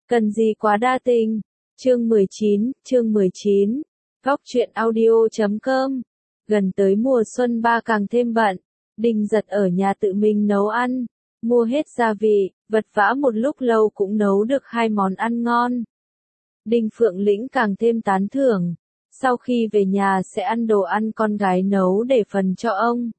Cần gì quá đa tình. Chương 19. Góc truyện audio.com. Gần tới mùa xuân ba càng thêm bận. Đinh Giật ở nhà tự mình nấu ăn, mua hết gia vị, vật vã một lúc lâu cũng nấu được 2 món ăn ngon. Đinh Phượng Lĩnh càng thêm tán thưởng. Sau khi về nhà sẽ ăn đồ ăn con gái nấu để phần cho ông.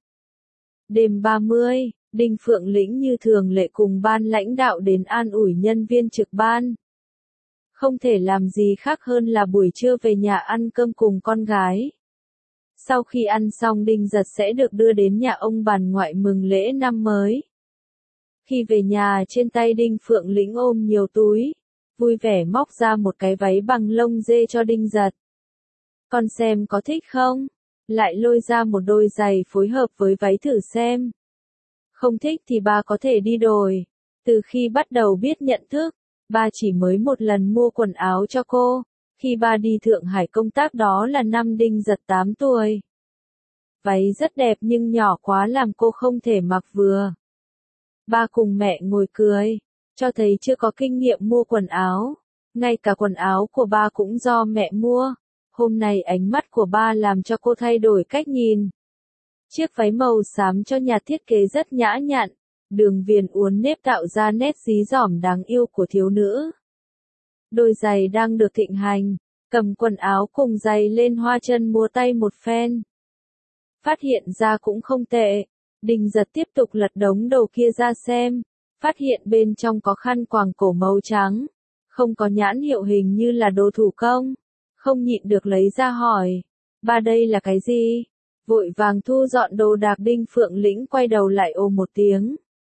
Đêm 30, Đinh Phượng Lĩnh như thường lệ cùng ban lãnh đạo đến an ủi nhân viên trực ban. Không thể làm gì khác hơn là buổi trưa về nhà ăn cơm cùng con gái. Sau khi ăn xong Đinh Giật sẽ được đưa đến nhà ông bà ngoại mừng lễ năm mới. Khi về nhà trên tay Đinh Phượng Lĩnh ôm nhiều túi, vui vẻ móc ra một cái váy bằng lông dê cho Đinh Giật. Con xem có thích không? Lại lôi ra một đôi giày phối hợp với váy thử xem. Không thích thì ba có thể đi đổi. Từ khi bắt đầu biết nhận thức, ba chỉ mới một lần mua quần áo cho cô. Khi ba đi Thượng Hải công tác đó là năm Đinh Giật 8 tuổi. Váy rất đẹp nhưng nhỏ quá làm cô không thể mặc vừa. Ba cùng mẹ ngồi cười, cho thấy chưa có kinh nghiệm mua quần áo. Ngay cả quần áo của ba cũng do mẹ mua. Hôm nay ánh mắt của ba làm cho cô thay đổi cách nhìn. Chiếc váy màu xám cho nhà thiết kế rất nhã nhặn, đường viền uốn nếp tạo ra nét dí dỏm đáng yêu của thiếu nữ. Đôi giày đang được thịnh hành, cầm quần áo cùng giày lên hoa chân múa tay một phen. Phát hiện ra cũng không tệ, Đinh Giật tiếp tục lật đống đồ kia ra xem, phát hiện bên trong có khăn quàng cổ màu trắng, không có nhãn hiệu hình như là đồ thủ công, không nhịn được lấy ra hỏi, ba đây là cái gì? Vội vàng thu dọn đồ đạc Đinh Phượng Lĩnh quay đầu lại ồ một tiếng.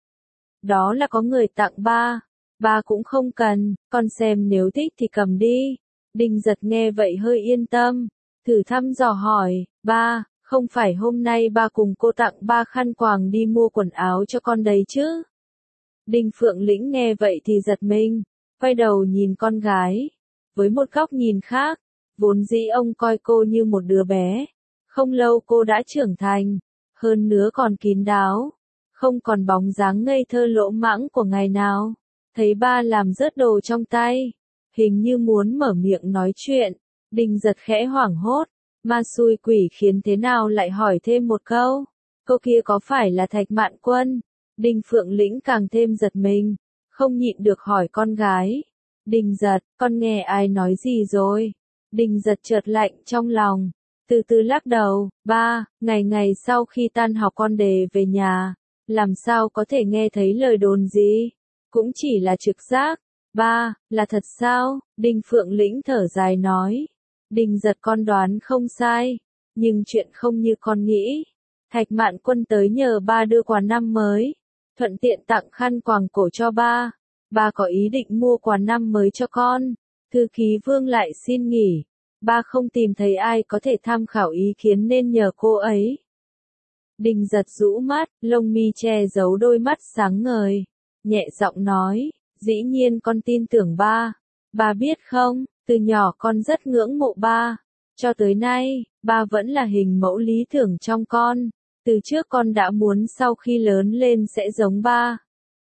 Đó là có người tặng ba. Ba cũng không cần, con xem nếu thích thì cầm đi. Đinh Giật nghe vậy hơi yên tâm, thử thăm dò hỏi, ba, không phải hôm nay ba cùng cô tặng ba khăn quàng đi mua quần áo cho con đấy chứ? Đinh Phượng Lĩnh nghe vậy thì giật mình, quay đầu nhìn con gái. Với một góc nhìn khác, vốn dĩ ông coi cô như một đứa bé. Không lâu cô đã trưởng thành, hơn nữa còn kín đáo, không còn bóng dáng ngây thơ lỗ mãng của ngày nào. Thấy ba làm rớt đồ trong tay, hình như muốn mở miệng nói chuyện, Đinh Giật khẽ hoảng hốt, ma xui quỷ khiến thế nào lại hỏi thêm một câu, cô kia có phải là Thạch Mạn Quân? Đinh Phượng Lĩnh càng thêm giật mình, không nhịn được hỏi con gái, Đinh Giật, con nghe ai nói gì rồi? Đinh Giật chợt lạnh trong lòng, từ từ lắc đầu, ba, ngày sau khi tan học con đề về nhà, làm sao có thể nghe thấy lời đồn gì? Cũng chỉ là trực giác. Ba, là thật sao? Đinh Phượng Lĩnh thở dài nói. Đinh Giật con đoán không sai, nhưng chuyện không như con nghĩ. Thạch Mạn Quân tới nhờ ba đưa quà năm mới, thuận tiện tặng khăn quàng cổ cho ba. Ba có ý định mua quà năm mới cho con. Thư ký Vương lại xin nghỉ. Ba không tìm thấy ai có thể tham khảo ý kiến nên nhờ cô ấy. Đinh Giật rũ mắt, lông mi che giấu đôi mắt sáng ngời, nhẹ giọng nói, dĩ nhiên con tin tưởng ba. Ba biết không, từ nhỏ con rất ngưỡng mộ ba. Cho tới nay, ba vẫn là hình mẫu lý tưởng trong con. Từ trước con đã muốn sau khi lớn lên sẽ giống ba.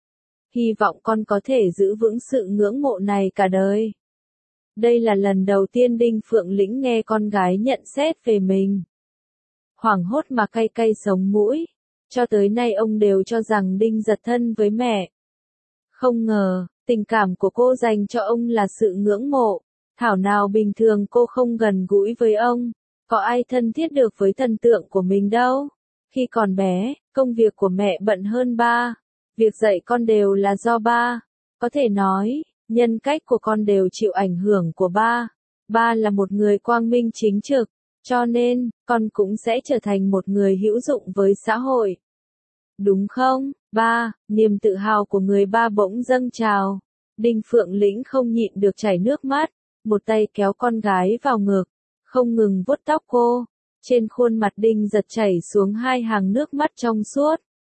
Hy vọng con có thể giữ vững sự ngưỡng mộ này cả đời. Đây là lần đầu tiên Đinh Phượng Lĩnh nghe con gái nhận xét về mình. Hoảng hốt mà cay cay sống mũi. Cho tới nay ông đều cho rằng Đinh Giật thân với mẹ. Không ngờ, tình cảm của cô dành cho ông là sự ngưỡng mộ. Thảo nào bình thường cô không gần gũi với ông. Có ai thân thiết được với thần tượng của mình đâu. Khi còn bé, công việc của mẹ bận hơn ba. Việc dạy con đều là do ba. Có thể nói, nhân cách của con đều chịu ảnh hưởng của ba. Ba là một người quang minh chính trực. Cho nên, con cũng sẽ trở thành một người hữu dụng với xã hội. Đúng không, ba? Niềm tự hào của người ba bỗng dâng trào. Đinh Phượng Lĩnh không nhịn được chảy nước mắt, một tay kéo con gái vào ngực, không ngừng vuốt tóc cô. Trên khuôn mặt Đinh Giật chảy xuống 2 hàng nước mắt trong suốt.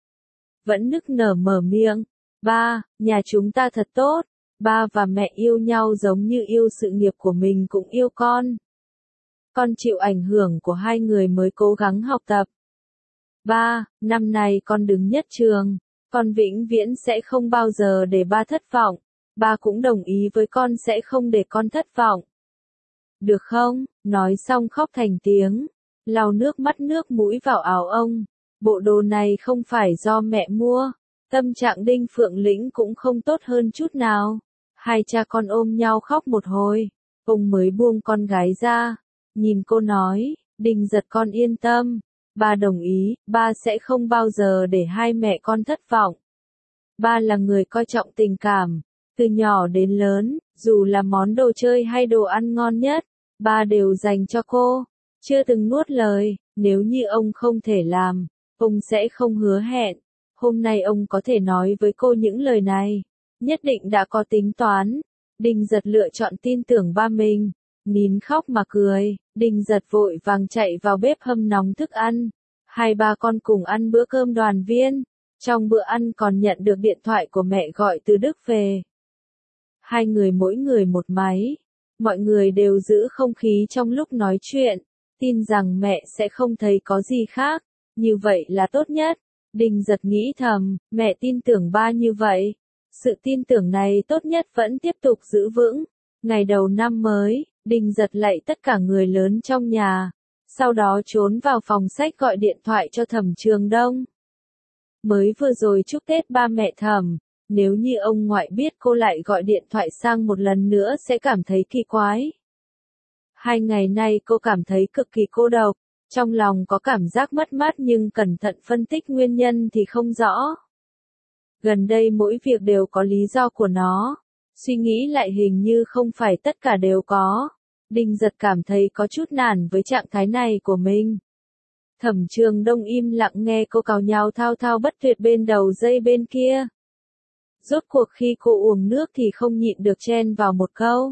Vẫn nức nở mở miệng, ba, nhà chúng ta thật tốt. Ba và mẹ yêu nhau giống như yêu sự nghiệp của mình cũng yêu con. Con chịu ảnh hưởng của 2 người mới cố gắng học tập. Ba, năm nay con đứng nhất trường, con vĩnh viễn sẽ không bao giờ để ba thất vọng. ba cũng đồng ý với con sẽ không để con thất vọng. Được không? Nói xong khóc thành tiếng, lau nước mắt nước mũi vào áo ông. Bộ đồ này không phải do mẹ mua. Tâm trạng Đinh Phượng Lĩnh cũng không tốt hơn chút nào. Hai cha con ôm nhau khóc một hồi, ông mới buông con gái ra, nhìn cô nói, Đinh Giật con yên tâm, ba đồng ý, ba sẽ không bao giờ để hai mẹ con thất vọng. Ba là người coi trọng tình cảm, từ nhỏ đến lớn, dù là món đồ chơi hay đồ ăn ngon nhất, ba đều dành cho cô, chưa từng nuốt lời, nếu như ông không thể làm, ông sẽ không hứa hẹn. Hôm nay ông có thể nói với cô những lời này, nhất định đã có tính toán. Đinh Giật lựa chọn tin tưởng ba mình, nín khóc mà cười. Đinh Giật vội vàng chạy vào bếp hâm nóng thức ăn. Hai ba con cùng ăn bữa cơm đoàn viên. Trong bữa ăn còn nhận được điện thoại của mẹ gọi từ Đức về. Hai người mỗi người một máy. Mọi người đều giữ không khí trong lúc nói chuyện, tin rằng mẹ sẽ không thấy có gì khác, như vậy là tốt nhất. Đinh Giật nghĩ thầm, mẹ tin tưởng ba như vậy. Sự tin tưởng này tốt nhất vẫn tiếp tục giữ vững. Ngày đầu năm mới, Đinh Giật lạy tất cả người lớn trong nhà. Sau đó trốn vào phòng sách gọi điện thoại cho Thẩm Trường Đông. Mới vừa rồi chúc Tết ba mẹ Thẩm, nếu như ông ngoại biết cô lại gọi điện thoại sang một lần nữa sẽ cảm thấy kỳ quái. 2 ngày nay cô cảm thấy cực kỳ cô độc. Trong lòng có cảm giác mất mát nhưng cẩn thận phân tích nguyên nhân thì không rõ. Gần đây mỗi việc đều có lý do của nó. Suy nghĩ lại hình như không phải tất cả đều có. Đinh Giật cảm thấy có chút nản với trạng thái này của mình. Thẩm Trường Đông im lặng nghe cô càu nhàu thao thao bất tuyệt bên đầu dây bên kia. Rốt cuộc khi cô uống nước thì không nhịn được chen vào một câu.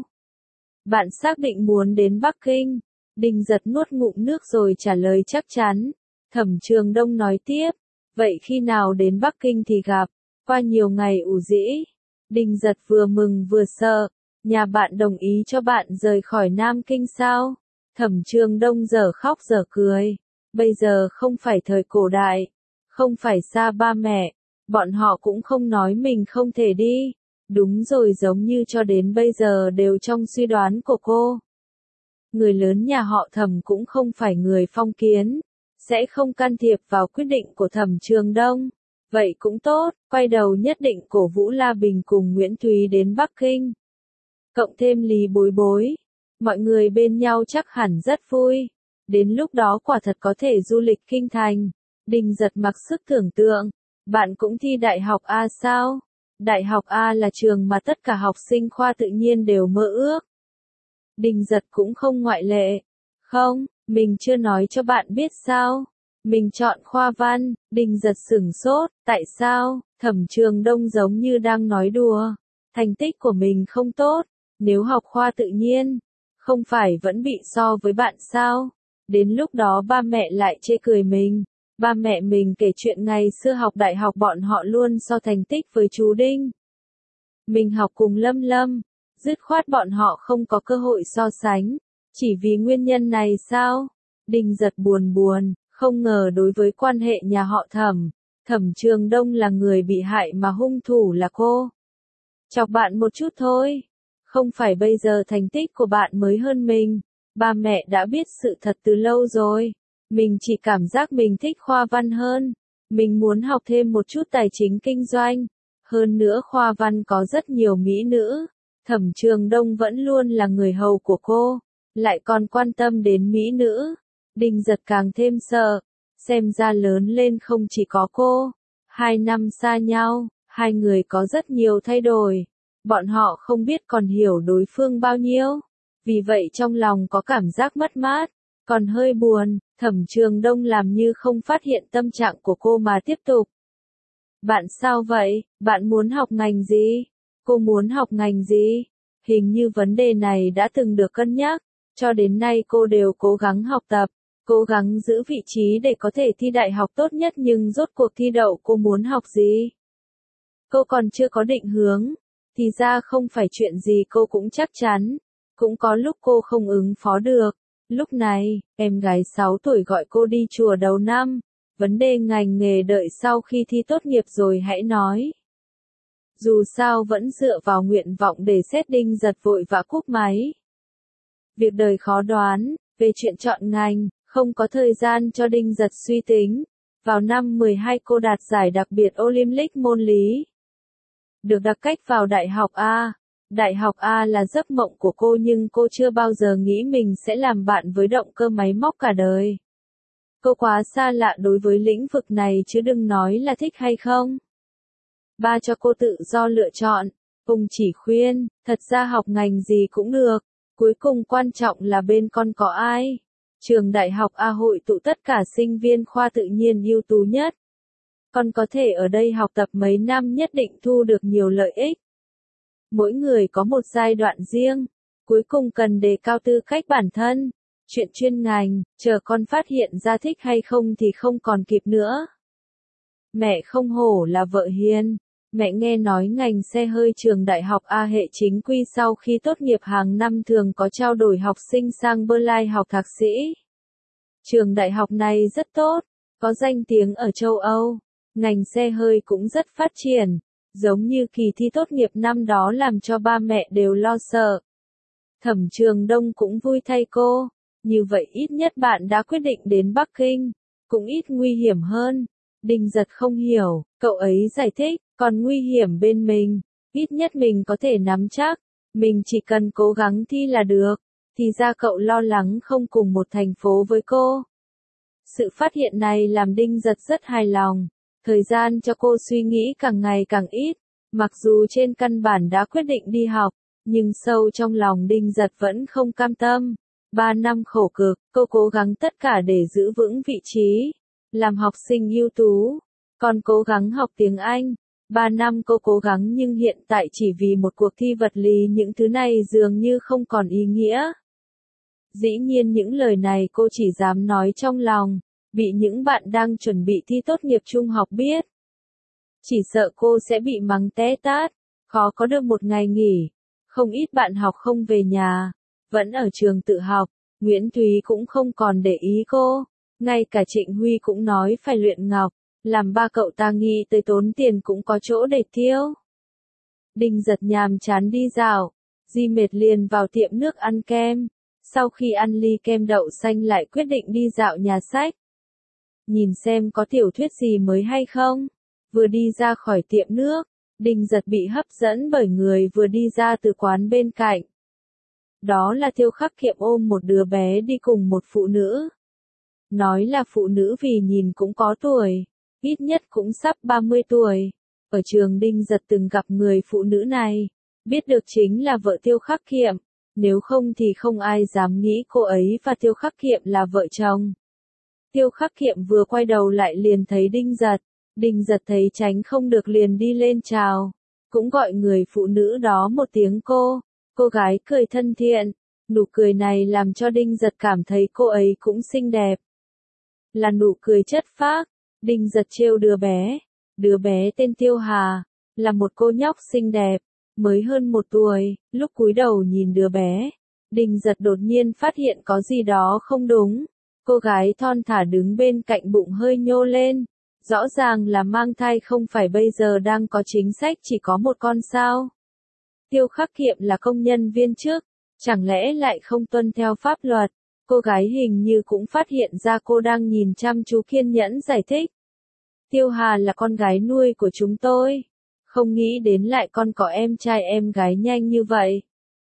Bạn xác định muốn đến Bắc Kinh. Đinh Giật nuốt ngụm nước rồi trả lời chắc chắn. Thẩm Trường Đông nói tiếp, vậy khi nào đến Bắc Kinh thì gặp, qua nhiều ngày ủ rĩ. Đinh Giật vừa mừng vừa sợ, nhà bạn đồng ý cho bạn rời khỏi Nam Kinh sao? Thẩm Trường Đông dở khóc dở cười, bây giờ không phải thời cổ đại, không phải xa ba mẹ, bọn họ cũng không nói mình không thể đi. Đúng rồi, giống như cho đến bây giờ đều trong suy đoán của cô. Người lớn nhà họ Thẩm cũng không phải người phong kiến, sẽ không can thiệp vào quyết định của Thẩm Trường Đông. Vậy cũng tốt, quay đầu nhất định cổ vũ La Bình cùng Nguyễn Thúy đến Bắc Kinh. Cộng thêm Lý Bối Bối, mọi người bên nhau chắc hẳn rất vui. Đến lúc đó quả thật có thể du lịch kinh thành. Đinh Giật mặc sức tưởng tượng, bạn cũng thi Đại học A sao? Đại học A là trường mà tất cả học sinh khoa tự nhiên đều mơ ước. Đinh Giật cũng không ngoại lệ. Không, mình chưa nói cho bạn biết sao. Mình chọn khoa văn. Đinh Giật sửng sốt, tại sao? Thẩm Trường Đông giống như đang nói đùa. Thành tích của mình không tốt, nếu học khoa tự nhiên, không phải vẫn bị so với bạn sao? Đến lúc đó ba mẹ lại chê cười mình. Ba mẹ mình kể chuyện ngày xưa học đại học bọn họ luôn so thành tích với chú Đinh. Mình học cùng Lâm Lâm, dứt khoát bọn họ không có cơ hội so sánh. Chỉ vì nguyên nhân này sao? Đinh Giật buồn buồn, không ngờ đối với quan hệ nhà họ Thẩm, Thẩm Trường Đông là người bị hại mà hung thủ là cô. Chọc bạn một chút thôi. Không phải bây giờ thành tích của bạn mới hơn mình. Ba mẹ đã biết sự thật từ lâu rồi. Mình chỉ cảm giác mình thích khoa văn hơn. Mình muốn học thêm một chút tài chính kinh doanh. Hơn nữa khoa văn có rất nhiều mỹ nữ. Thẩm Trường Đông vẫn luôn là người hầu của cô. Lại còn quan tâm đến mỹ nữ. Đinh Giật càng thêm sợ. Xem ra lớn lên không chỉ có cô. 2 năm xa nhau, hai người có rất nhiều thay đổi. Bọn họ không biết còn hiểu đối phương bao nhiêu. Vì vậy trong lòng có cảm giác mất mát. Còn hơi buồn, Thẩm Trường Đông làm như không phát hiện tâm trạng của cô mà tiếp tục. Bạn sao vậy? Bạn muốn học ngành gì? Cô muốn học ngành gì? Hình như vấn đề này đã từng được cân nhắc. Cho đến nay cô đều cố gắng học tập, cố gắng giữ vị trí để có thể thi đại học tốt nhất, nhưng rốt cuộc thi đậu cô muốn học gì? Cô còn chưa có định hướng. Thì ra không phải chuyện gì cô cũng chắc chắn. Cũng có lúc cô không ứng phó được. Lúc này, em gái 6 tuổi gọi cô đi chùa đầu năm. Vấn đề ngành nghề đợi sau khi thi tốt nghiệp rồi hãy nói. Dù sao vẫn dựa vào nguyện vọng để xét Đinh Giật vội vã cúp máy. Việc đời khó đoán, về chuyện chọn ngành, không có thời gian cho Đinh Giật suy tính. Vào năm 12 cô đạt giải đặc biệt Olympic môn lý. Được đặc cách vào Đại học A. Đại học A là giấc mộng của cô nhưng cô chưa bao giờ nghĩ mình sẽ làm bạn với động cơ máy móc cả đời. Cô quá xa lạ đối với lĩnh vực này chứ đừng nói là thích hay không. Ba cho cô tự do lựa chọn, Hùng chỉ khuyên, thật ra học ngành gì cũng được, cuối cùng quan trọng là bên con có ai. Trường Đại học A hội tụ tất cả sinh viên khoa tự nhiên ưu tú nhất. Con có thể ở đây học tập mấy năm nhất định thu được nhiều lợi ích. Mỗi người có một giai đoạn riêng, cuối cùng cần đề cao tư cách bản thân. Chuyện chuyên ngành, chờ con phát hiện ra thích hay không thì không còn kịp nữa. Mẹ không hổ là vợ hiền. Mẹ nghe nói ngành xe hơi trường Đại học A hệ chính quy sau khi tốt nghiệp hàng năm thường có trao đổi học sinh sang Berlin học thạc sĩ. Trường đại học này rất tốt, có danh tiếng ở châu Âu. Ngành xe hơi cũng rất phát triển, giống như kỳ thi tốt nghiệp năm đó làm cho ba mẹ đều lo sợ. Thẩm Trường Đông cũng vui thay cô, như vậy ít nhất bạn đã quyết định đến Bắc Kinh, cũng ít nguy hiểm hơn. Đinh Giật không hiểu, cậu ấy giải thích, còn nguy hiểm bên mình, ít nhất mình có thể nắm chắc, mình chỉ cần cố gắng thi là được. Thì ra cậu lo lắng không cùng một thành phố với cô. Sự phát hiện này làm Đinh Giật rất hài lòng, thời gian cho cô suy nghĩ càng ngày càng ít, mặc dù trên căn bản đã quyết định đi học, nhưng sâu trong lòng Đinh Giật vẫn không cam tâm. 3 năm khổ cực, cô cố gắng tất cả để giữ vững vị trí, làm học sinh ưu tú, còn cố gắng học tiếng Anh. 3 năm cô cố gắng nhưng hiện tại chỉ vì một cuộc thi vật lý những thứ này dường như không còn ý nghĩa. Dĩ nhiên những lời này cô chỉ dám nói trong lòng, bị những bạn đang chuẩn bị thi tốt nghiệp trung học biết. Chỉ sợ cô sẽ bị mắng té tát, khó có được một ngày nghỉ. Không ít bạn học không về nhà, vẫn ở trường tự học, Nguyễn Thúy cũng không còn để ý cô. Ngay cả Trịnh Huy cũng nói phải luyện ngọc, làm ba cậu ta nghĩ tới tốn tiền cũng có chỗ để tiêu. Đinh Giật nhàm chán đi dạo, Di mệt liền vào tiệm nước ăn kem. Sau khi ăn ly kem đậu xanh lại quyết định đi dạo nhà sách. Nhìn xem có tiểu thuyết gì mới hay không. Vừa đi ra khỏi tiệm nước, Đinh Giật bị hấp dẫn bởi người vừa đi ra từ quán bên cạnh. Đó là Tiêu Khắc Kiệm ôm một đứa bé đi cùng một phụ nữ. Nói là phụ nữ vì nhìn cũng có tuổi, ít nhất cũng sắp 30 tuổi. Ở trường Đinh Giật từng gặp người phụ nữ này, biết được chính là vợ Tiêu Khắc Kiệm. Nếu không thì không ai dám nghĩ cô ấy và Tiêu Khắc Kiệm là vợ chồng. Tiêu Khắc Kiệm vừa quay đầu lại liền thấy Đinh Giật. Đinh Giật thấy tránh không được liền đi lên chào. Cũng gọi người phụ nữ đó một tiếng cô. Cô gái cười thân thiện. Nụ cười này làm cho Đinh Giật cảm thấy cô ấy cũng xinh đẹp. Là nụ cười chất phác. Đinh Giật trêu đứa bé. Đứa bé tên Tiêu Hà. Là một cô nhóc xinh đẹp. Mới hơn 1 tuổi, lúc cúi đầu nhìn đứa bé, Đinh Giật đột nhiên phát hiện có gì đó không đúng. Cô gái thon thả đứng bên cạnh bụng hơi nhô lên. Rõ ràng là mang thai không phải bây giờ đang có chính sách chỉ có một con sao. Tiêu Khắc Kiệm là công nhân viên chức, chẳng lẽ lại không tuân theo pháp luật. Cô gái hình như cũng phát hiện ra cô đang nhìn chăm chú kiên nhẫn giải thích. Tiêu Hà là con gái nuôi của chúng tôi. Không nghĩ đến lại con có em trai em gái nhanh như vậy.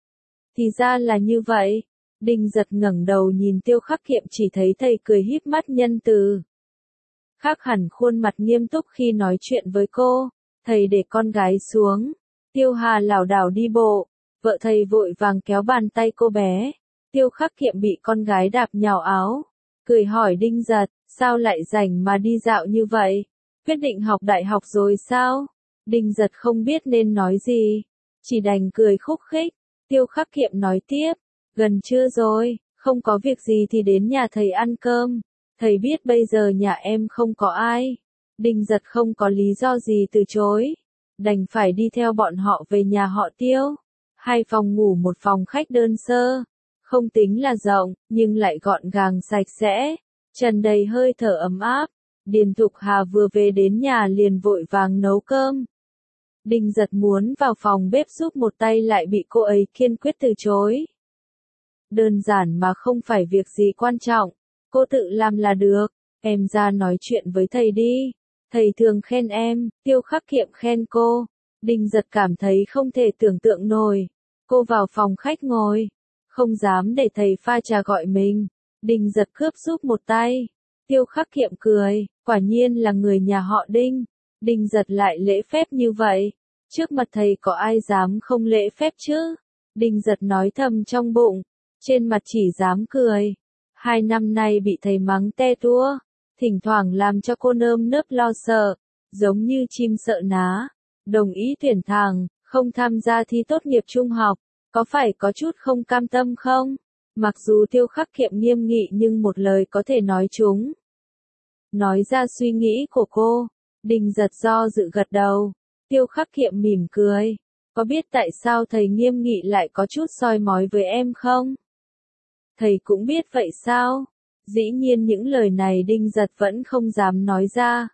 Thì ra là như vậy. Đinh Giật ngẩng đầu nhìn Tiêu Khắc Kiệm chỉ thấy thầy cười híp mắt nhân từ. Khác hẳn khuôn mặt nghiêm túc khi nói chuyện với cô. Thầy để con gái xuống. Tiêu Hà lảo đảo đi bộ. Vợ thầy vội vàng kéo bàn tay cô bé. Tiêu Khắc Kiệm bị con gái đạp nhào áo. Cười hỏi Đinh Giật, sao lại rảnh mà đi dạo như vậy? Quyết định học đại học rồi sao? Đinh Giật không biết nên nói gì, chỉ đành cười khúc khích. Tiêu Khắc Kiệm nói tiếp, gần trưa rồi, không có việc gì thì đến nhà thầy ăn cơm. Thầy biết bây giờ nhà em không có ai. Đinh Giật không có lý do gì từ chối, đành phải đi theo bọn họ về nhà họ Tiêu. 2 phòng ngủ 1 phòng khách đơn sơ, không tính là rộng, nhưng lại gọn gàng sạch sẽ, tràn đầy hơi thở ấm áp. Điền Thục Hà vừa về đến nhà liền vội vàng nấu cơm. Đinh Giật muốn vào phòng bếp giúp một tay lại bị cô ấy kiên quyết từ chối. Đơn giản mà không phải việc gì quan trọng, cô tự làm là được, em ra nói chuyện với thầy đi. Thầy thường khen em, Tiêu Khắc Kiệm khen cô. Đinh Giật cảm thấy không thể tưởng tượng nổi. Cô vào phòng khách ngồi, không dám để thầy pha trà gọi mình. Đinh Giật cướp giúp một tay. Tiêu Khắc Kiệm cười, quả nhiên là người nhà họ Đinh. Đinh Giật lại lễ phép như vậy. Trước mặt thầy có ai dám không lễ phép chứ? Đinh Giật nói thầm trong bụng, trên mặt chỉ dám cười. 2 năm nay bị thầy mắng te tua, thỉnh thoảng làm cho cô nơm nớp lo sợ, giống như chim sợ ná. Đồng ý tuyển thẳng, không tham gia thi tốt nghiệp trung học, có phải có chút không cam tâm không? Mặc dù Tiêu Khắc Kiệm nghiêm nghị nhưng một lời có thể nói trúng. Nói ra suy nghĩ của cô, Đinh Giật do dự gật đầu. Tiêu Khắc Kiệm mỉm cười, có biết tại sao thầy nghiêm nghị lại có chút soi mói với em không? Thầy cũng biết vậy sao? Dĩ nhiên những lời này Đinh Giật vẫn không dám nói ra.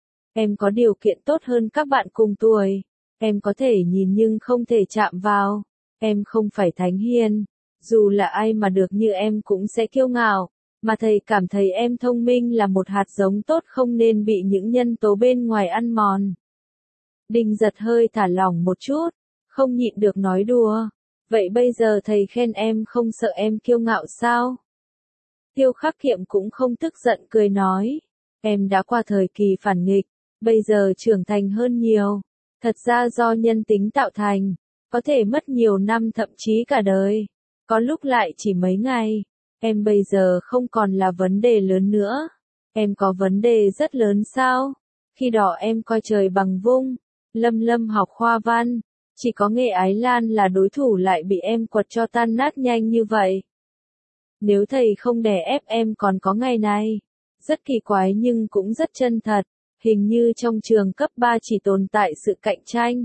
Em có điều kiện tốt hơn các bạn cùng tuổi. Em có thể nhìn nhưng không thể chạm vào. Em không phải thánh hiền. Dù là ai mà được như em cũng sẽ kiêu ngạo. Mà thầy cảm thấy em thông minh là một hạt giống tốt không nên bị những nhân tố bên ngoài ăn mòn. Đinh Giật hơi thả lỏng một chút, không nhịn được nói đùa. Vậy bây giờ thầy khen em không sợ em kiêu ngạo sao? Tiêu Khắc Kiệm cũng không tức giận cười nói. Em đã qua thời kỳ phản nghịch, bây giờ trưởng thành hơn nhiều. Thật ra do nhân tính tạo thành, có thể mất nhiều năm thậm chí cả đời. Có lúc lại chỉ mấy ngày. Em bây giờ không còn là vấn đề lớn nữa. Em có vấn đề rất lớn sao? Khi đó em coi trời bằng vung. Lâm Lâm học khoa văn. Chỉ có Nghệ Ái Lan là đối thủ lại bị em quật cho tan nát nhanh như vậy. Nếu thầy không đè ép em còn có ngày này. Rất kỳ quái nhưng cũng rất chân thật. Hình như trong trường cấp 3 chỉ tồn tại sự cạnh tranh.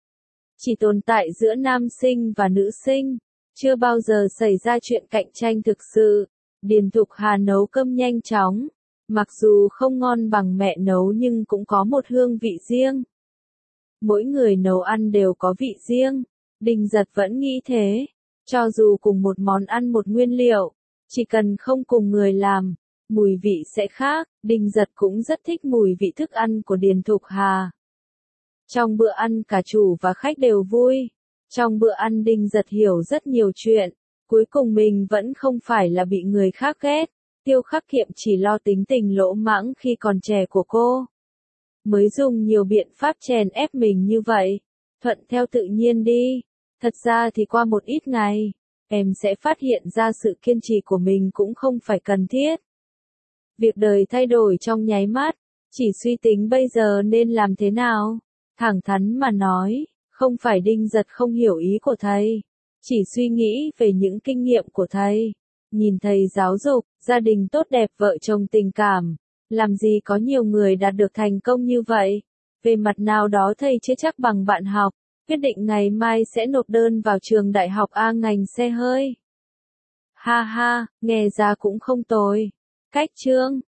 Chỉ tồn tại giữa nam sinh và nữ sinh. Chưa bao giờ xảy ra chuyện cạnh tranh thực sự. Điền Thục Hà nấu cơm nhanh chóng. Mặc dù không ngon bằng mẹ nấu nhưng cũng có một hương vị riêng. Mỗi người nấu ăn đều có vị riêng. Đinh Giật vẫn nghĩ thế. Cho dù cùng một món ăn một nguyên liệu, chỉ cần không cùng người làm, mùi vị sẽ khác. Đinh Giật cũng rất thích mùi vị thức ăn của Điền Thục Hà. Trong bữa ăn cả chủ và khách đều vui. Trong bữa ăn Đinh Giật hiểu rất nhiều chuyện. Cuối cùng mình vẫn không phải là bị người khác ghét. Tiêu Khắc Kiệm chỉ lo tính tình lỗ mãng khi còn trẻ của cô. Mới dùng nhiều biện pháp chèn ép mình như vậy. Thuận theo tự nhiên đi. Thật ra thì qua một ít ngày, em sẽ phát hiện ra sự kiên trì của mình cũng không phải cần thiết. Việc đời thay đổi trong nháy mắt, chỉ suy tính bây giờ nên làm thế nào. Thẳng thắn mà nói, không phải Đinh Giật không hiểu ý của thầy. Chỉ suy nghĩ về những kinh nghiệm của thầy. Nhìn thầy giáo dục, gia đình tốt đẹp vợ chồng tình cảm. Làm gì có nhiều người đạt được thành công như vậy. Về mặt nào đó thầy chưa chắc bằng bạn học. Quyết định ngày mai sẽ nộp đơn vào trường đại học A ngành xe hơi. Ha ha, nghe ra cũng không tồi. Cách chương